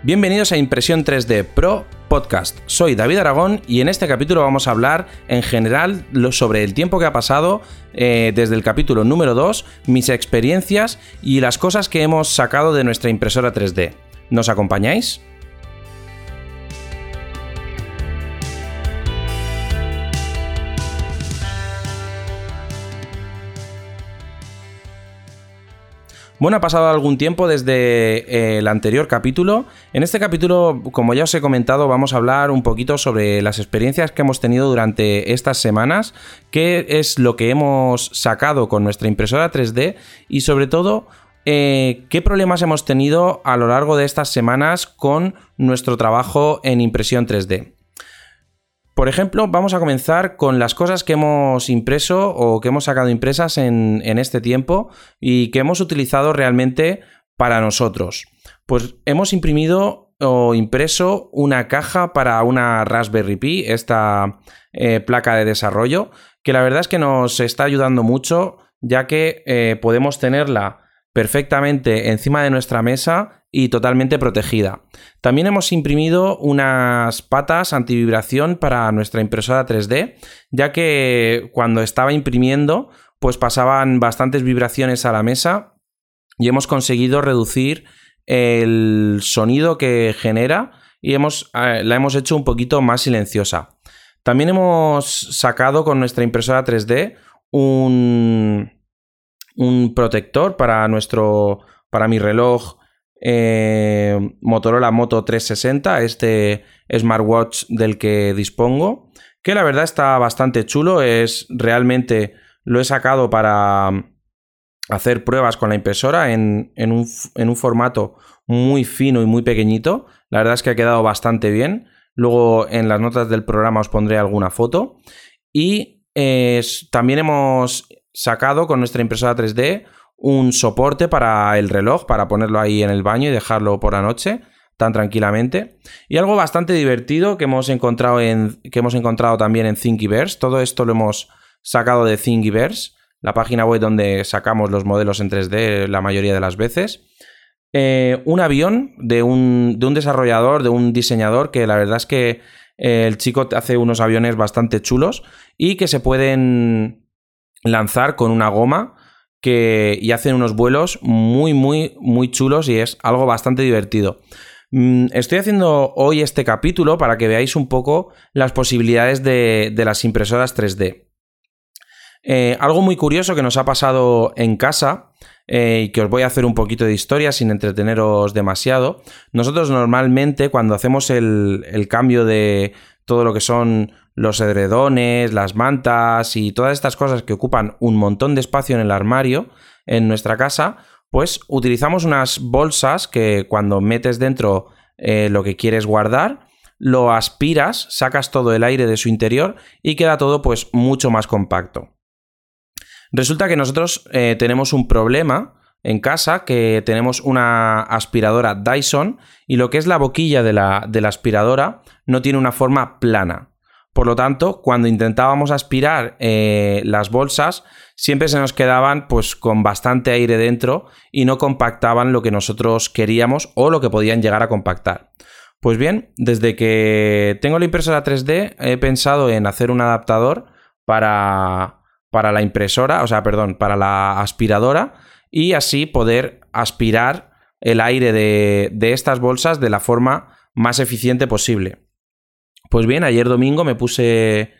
Bienvenidos a Impresión 3D Pro Podcast. Soy David Aragón y en este capítulo vamos a hablar en general sobre el tiempo que ha pasado desde el capítulo número 2, mis experiencias y las cosas que hemos sacado de nuestra impresora 3D. ¿Nos acompañáis? Bueno, ha pasado algún tiempo desde el anterior capítulo. En este capítulo, como ya os he comentado, vamos a hablar un poquito sobre las experiencias que hemos tenido durante estas semanas, qué es lo que hemos sacado con nuestra impresora 3D y sobre todo qué problemas hemos tenido a lo largo de estas semanas con nuestro trabajo en impresión 3D. Por ejemplo, vamos a comenzar con las cosas que hemos impreso o que hemos sacado impresas en este tiempo y que hemos utilizado realmente para nosotros. Pues hemos imprimido o impreso una caja para una Raspberry Pi, esta placa de desarrollo, que la verdad es que nos está ayudando mucho, ya que podemos tenerla perfectamente encima de nuestra mesa y totalmente protegida. También hemos imprimido unas patas antivibración para nuestra impresora 3D, ya que cuando estaba imprimiendo pues pasaban bastantes vibraciones a la mesa y hemos conseguido reducir el sonido que genera y la hemos hecho un poquito más silenciosa. También hemos sacado con nuestra impresora 3D un protector para mi reloj Motorola Moto 360, este smartwatch del que dispongo, que la verdad está bastante chulo. Lo he sacado para hacer pruebas con la impresora en un formato muy fino y muy pequeñito. La verdad es que ha quedado bastante bien. Luego en las notas del programa os pondré alguna foto. Y también hemos sacado con nuestra impresora 3D un soporte para el reloj, para ponerlo ahí en el baño y dejarlo por la noche tan tranquilamente. Y algo bastante divertido que hemos encontrado también en Thingiverse. Todo esto lo hemos sacado de Thingiverse, la página web donde sacamos los modelos en 3D la mayoría de las veces. Un avión de un desarrollador, de un diseñador, que la verdad es que el chico hace unos aviones bastante chulos y que se pueden lanzar con una goma y hacen unos vuelos muy, muy, muy chulos y es algo bastante divertido. Estoy haciendo hoy este capítulo para que veáis un poco las posibilidades de las impresoras 3D. Algo muy curioso que nos ha pasado en casa y que os voy a hacer un poquito de historia sin entreteneros demasiado. Nosotros normalmente cuando hacemos el cambio de todo lo que son los edredones, las mantas y todas estas cosas que ocupan un montón de espacio en el armario en nuestra casa, pues utilizamos unas bolsas que cuando metes dentro lo que quieres guardar, lo aspiras, sacas todo el aire de su interior y queda todo pues mucho más compacto. Resulta que nosotros tenemos un problema en casa, que tenemos una aspiradora Dyson y lo que es la boquilla de la aspiradora no tiene una forma plana. Por lo tanto, cuando intentábamos aspirar las bolsas, siempre se nos quedaban pues con bastante aire dentro y no compactaban lo que nosotros queríamos o lo que podían llegar a compactar. Pues bien, desde que tengo la impresora 3D he pensado en hacer un adaptador para la impresora, para la aspiradora y así poder aspirar el aire de estas bolsas de la forma más eficiente posible. Pues bien, ayer domingo me puse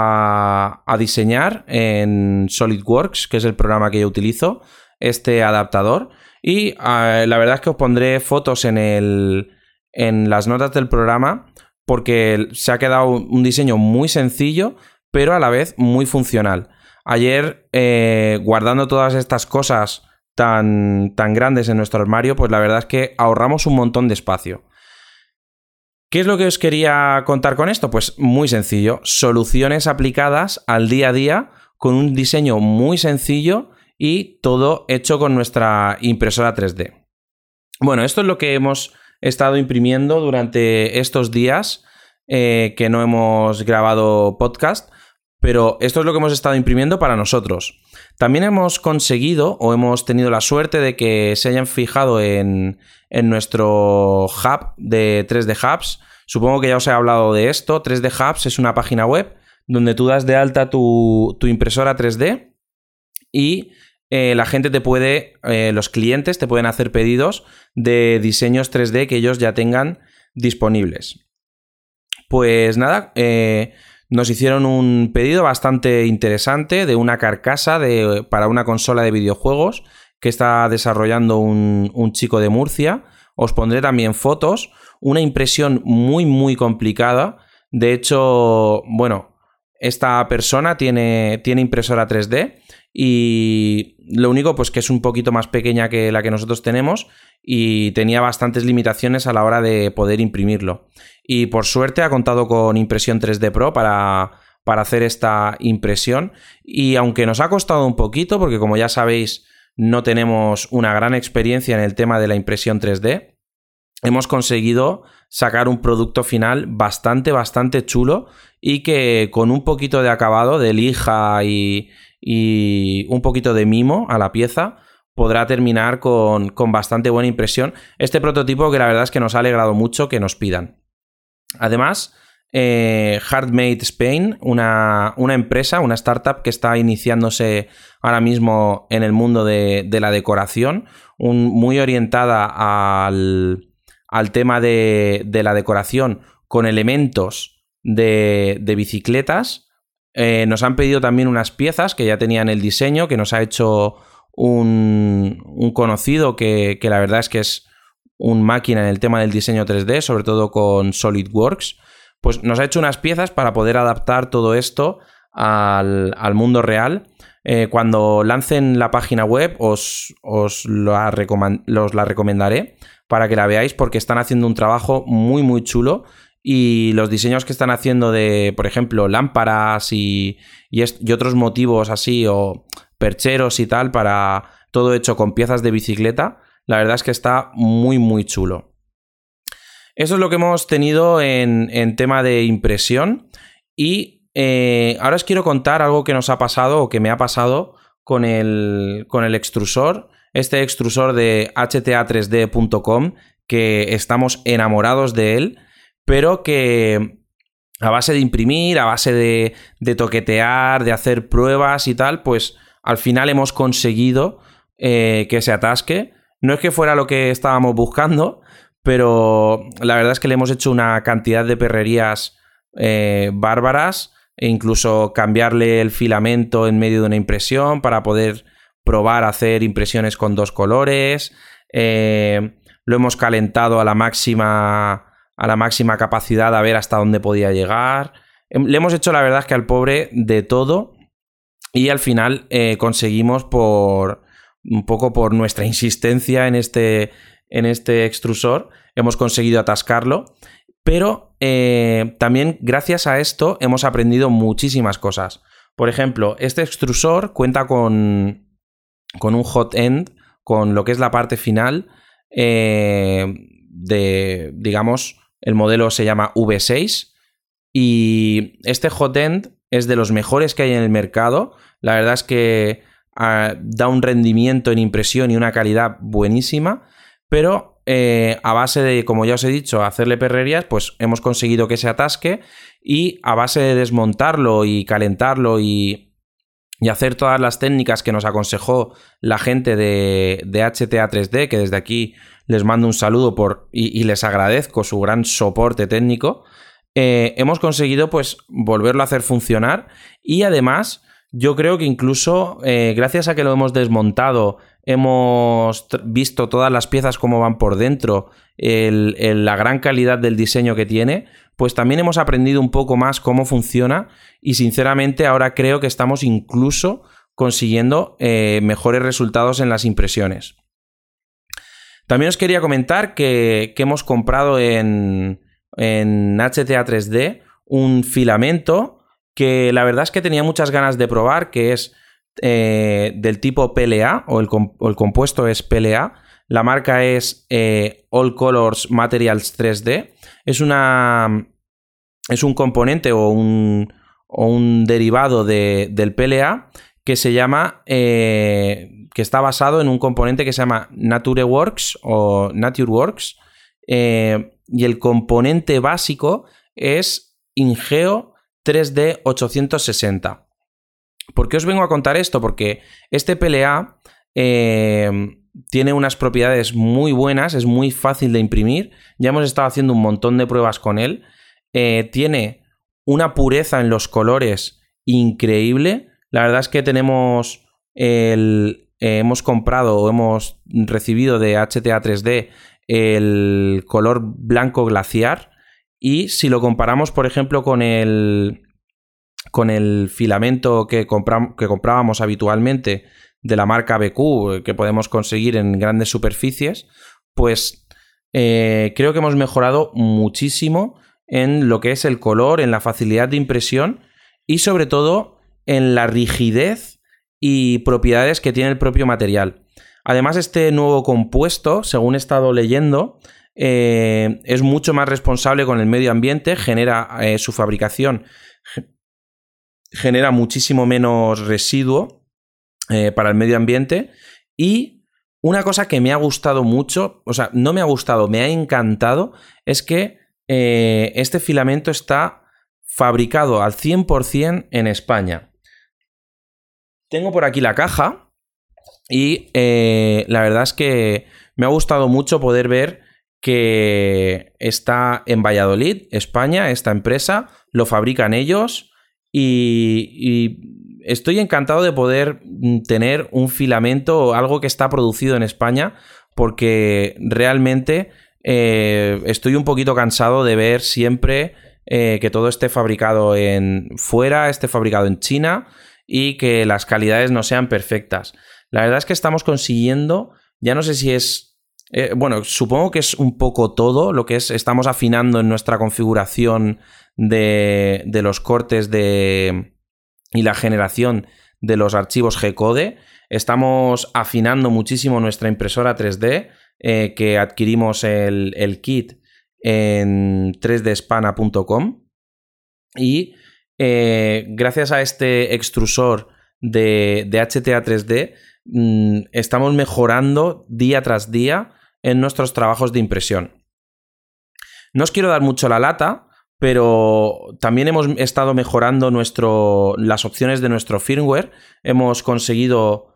a diseñar en SolidWorks, que es el programa que yo utilizo, este adaptador. Y la verdad es que os pondré fotos en las notas del programa porque se ha quedado un diseño muy sencillo, pero a la vez muy funcional. Ayer, guardando todas estas cosas tan grandes en nuestro armario, pues la verdad es que ahorramos un montón de espacio. ¿Qué es lo que os quería contar con esto? Pues muy sencillo, soluciones aplicadas al día a día con un diseño muy sencillo y todo hecho con nuestra impresora 3D. Bueno, esto es lo que hemos estado imprimiendo durante estos días que no hemos grabado podcast. Pero esto es lo que hemos estado imprimiendo para nosotros. También hemos conseguido o hemos tenido la suerte de que se hayan fijado en nuestro hub de 3D Hubs. Supongo que ya os he hablado de esto. 3D Hubs es una página web donde tú das de alta tu impresora 3D y la gente te puede, los clientes te pueden hacer pedidos de diseños 3D que ellos ya tengan disponibles. Pues nada, nos hicieron un pedido bastante interesante de una carcasa para una consola de videojuegos que está desarrollando un chico de Murcia. Os pondré también fotos. Una impresión muy, muy complicada. De hecho, bueno, esta persona tiene impresora 3D y lo único pues que es un poquito más pequeña que la que nosotros tenemos y tenía bastantes limitaciones a la hora de poder imprimirlo. Y por suerte ha contado con Impresión 3D Pro para hacer esta impresión y aunque nos ha costado un poquito porque como ya sabéis no tenemos una gran experiencia en el tema de la impresión 3D, hemos conseguido sacar un producto final bastante, bastante chulo y que con un poquito de acabado, de lija y un poquito de mimo a la pieza, podrá terminar con bastante buena impresión. Este prototipo que la verdad es que nos ha alegrado mucho que nos pidan. Además, Hardmade Spain, una empresa, una startup que está iniciándose ahora mismo en el mundo de la decoración, muy orientada al tema de la decoración con elementos de bicicletas. Nos han pedido también unas piezas que ya tenían el diseño, que nos ha hecho un conocido que la verdad es que es un máquina en el tema del diseño 3D, sobre todo con SolidWorks. Pues nos ha hecho unas piezas para poder adaptar todo esto al mundo real. Cuando lancen la página web os la recomendaré para que la veáis porque están haciendo un trabajo muy muy chulo y los diseños que están haciendo de, por ejemplo, lámparas y otros motivos así o percheros y tal, para todo hecho con piezas de bicicleta, la verdad es que está muy muy chulo. Eso es lo que hemos tenido en tema de impresión y ahora os quiero contar algo que nos ha pasado o que me ha pasado con el extrusor, este extrusor de hta3d.com, que estamos enamorados de él, pero que a base de imprimir, a base de toquetear, de hacer pruebas y tal, pues al final hemos conseguido que se atasque. No es que fuera lo que estábamos buscando, pero la verdad es que le hemos hecho una cantidad de perrerías bárbaras e incluso cambiarle el filamento en medio de una impresión para poder probar a hacer impresiones con dos colores. Lo hemos calentado a la máxima capacidad a ver hasta dónde podía llegar. Le hemos hecho la verdad es que al pobre de todo y al final conseguimos un poco por nuestra insistencia en este extrusor, hemos conseguido atascarlo, pero también gracias a esto hemos aprendido muchísimas cosas. Por ejemplo, este extrusor cuenta con un hot end, con lo que es la parte final digamos, el modelo se llama V6 y este hot end es de los mejores que hay en el mercado. La verdad es que da un rendimiento en impresión y una calidad buenísima, pero a base de, como ya os he dicho, hacerle perrerías, pues hemos conseguido que se atasque y a base de desmontarlo y calentarlo y hacer todas las técnicas que nos aconsejó la gente de HTA3D, que desde aquí les mando un saludo y les agradezco su gran soporte técnico, hemos conseguido pues volverlo a hacer funcionar y además yo creo que incluso gracias a que lo hemos desmontado, hemos visto todas las piezas cómo van por dentro, la gran calidad del diseño que tiene, pues también hemos aprendido un poco más cómo funciona y sinceramente ahora creo que estamos incluso consiguiendo mejores resultados en las impresiones. También os quería comentar que hemos comprado en HTA3D un filamento que la verdad es que tenía muchas ganas de probar, que es del tipo PLA o el compuesto es PLA. La marca es All Colors Materials 3D. Es un componente o o un derivado del PLA que se llama, que está basado en un componente que se llama NatureWorks o NatureWorks, y el componente básico es Ingeo 3D 860. ¿Por qué os vengo a contar esto? Porque este PLA tiene unas propiedades muy buenas, es muy fácil de imprimir, ya hemos estado haciendo un montón de pruebas con él, tiene una pureza en los colores increíble. La verdad es que hemos comprado o hemos recibido de HTA 3D el color blanco glaciar, y si lo comparamos, por ejemplo, con el filamento que comprábamos habitualmente de la marca BQ, que podemos conseguir en grandes superficies, pues creo que hemos mejorado muchísimo en lo que es el color, en la facilidad de impresión y sobre todo en la rigidez y propiedades que tiene el propio material. Además, este nuevo compuesto, según he estado leyendo, es mucho más responsable con el medio ambiente, su fabricación genera muchísimo menos residuo para el medio ambiente. Y una cosa que me ha gustado mucho, o sea, no me ha gustado, me ha encantado, es que este filamento está fabricado al 100% en España. Tengo por aquí la caja y la verdad es que me ha gustado mucho poder ver que está en Valladolid, España, esta empresa, lo fabrican ellos y estoy encantado de poder tener un filamento o algo que está producido en España, porque realmente estoy un poquito cansado de ver siempre que todo esté fabricado fuera, esté fabricado en China y que las calidades no sean perfectas. La verdad es que estamos consiguiendo, ya no sé si es... bueno, supongo que es un poco todo lo que estamos afinando en nuestra configuración de los cortes y la generación de los archivos G-Code. Estamos afinando muchísimo nuestra impresora 3D, que adquirimos el kit en 3dspana.com, y gracias a este extrusor de HTA 3D estamos mejorando día tras día en nuestros trabajos de impresión. No os quiero dar mucho la lata, pero también hemos estado mejorando las opciones de nuestro firmware. Hemos conseguido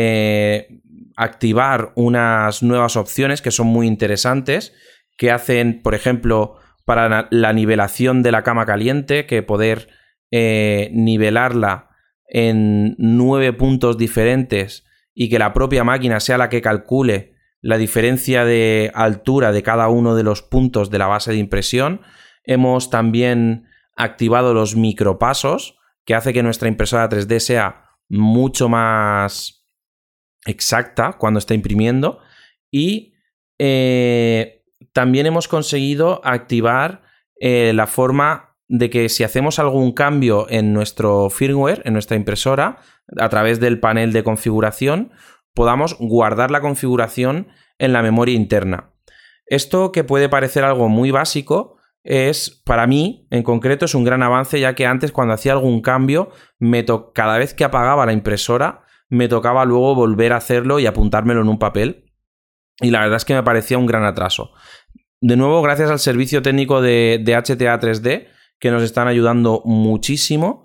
activar unas nuevas opciones que son muy interesantes, que hacen, por ejemplo, para la nivelación de la cama caliente, que poder nivelarla en 9 puntos diferentes y que la propia máquina sea la que calcule la diferencia de altura de cada uno de los puntos de la base de impresión. Hemos también activado los micropasos, que hace que nuestra impresora 3D sea mucho más exacta cuando está imprimiendo. Y también hemos conseguido activar la forma de que si hacemos algún cambio en nuestro firmware, en nuestra impresora, a través del panel de configuración, podamos guardar la configuración en la memoria interna. Esto, que puede parecer algo muy básico, para mí, en concreto, es un gran avance, ya que antes, cuando hacía algún cambio, cada vez que apagaba la impresora, me tocaba luego volver a hacerlo y apuntármelo en un papel. Y la verdad es que me parecía un gran atraso. De nuevo, gracias al servicio técnico de HTA 3D, que nos están ayudando muchísimo,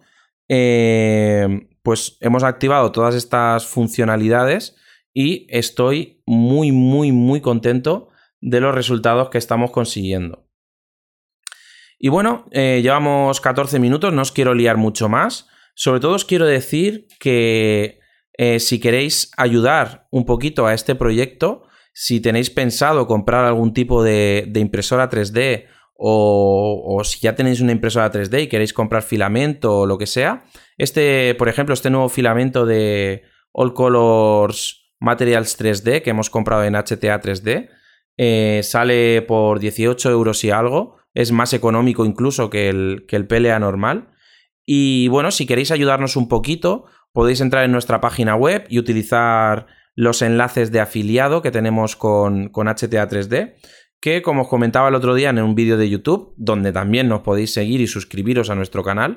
pues hemos activado todas estas funcionalidades y estoy muy, muy, muy contento de los resultados que estamos consiguiendo. Y bueno, llevamos 14 minutos, no os quiero liar mucho más. Sobre todo os quiero decir que si queréis ayudar un poquito a este proyecto, si tenéis pensado comprar algún tipo de impresora 3D o si ya tenéis una impresora 3D y queréis comprar filamento o lo que sea, por ejemplo, este nuevo filamento de All Colors Materials 3D que hemos comprado en HTA 3D, sale por 18 euros y algo, es más económico incluso que el PLA normal. Y bueno, si queréis ayudarnos un poquito, podéis entrar en nuestra página web y utilizar los enlaces de afiliado que tenemos con HTA 3D, que, como os comentaba el otro día en un vídeo de YouTube, donde también nos podéis seguir y suscribiros a nuestro canal,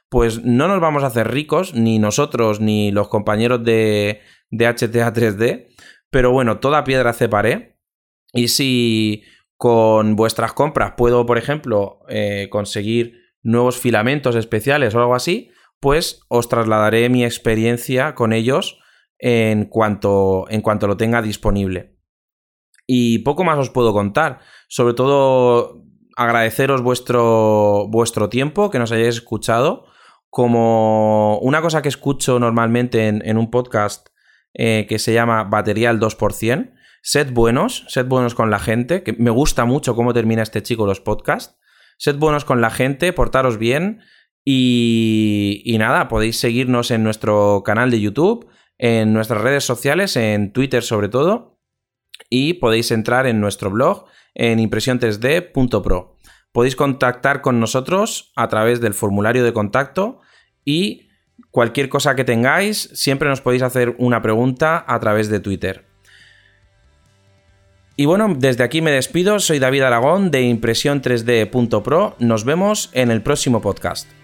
pues no nos vamos a hacer ricos, ni nosotros ni los compañeros de HTA 3D, pero bueno, toda piedra hace pared. Y si con vuestras compras puedo, por ejemplo, conseguir nuevos filamentos especiales o algo así, pues os trasladaré mi experiencia con ellos en cuanto lo tenga disponible. Y poco más os puedo contar. Sobre todo agradeceros vuestro tiempo, que nos hayáis escuchado. Como una cosa que escucho normalmente en un podcast que se llama Batería al 2%, sed buenos con la gente, que me gusta mucho cómo termina este chico los podcasts. Sed buenos con la gente, portaros bien y nada, podéis seguirnos en nuestro canal de YouTube, en nuestras redes sociales, en Twitter sobre todo, y podéis entrar en nuestro blog en impresion3d.pro. Podéis contactar con nosotros a través del formulario de contacto y cualquier cosa que tengáis, siempre nos podéis hacer una pregunta a través de Twitter. Y bueno, desde aquí me despido, soy David Aragón de impresion3d.pro, nos vemos en el próximo podcast.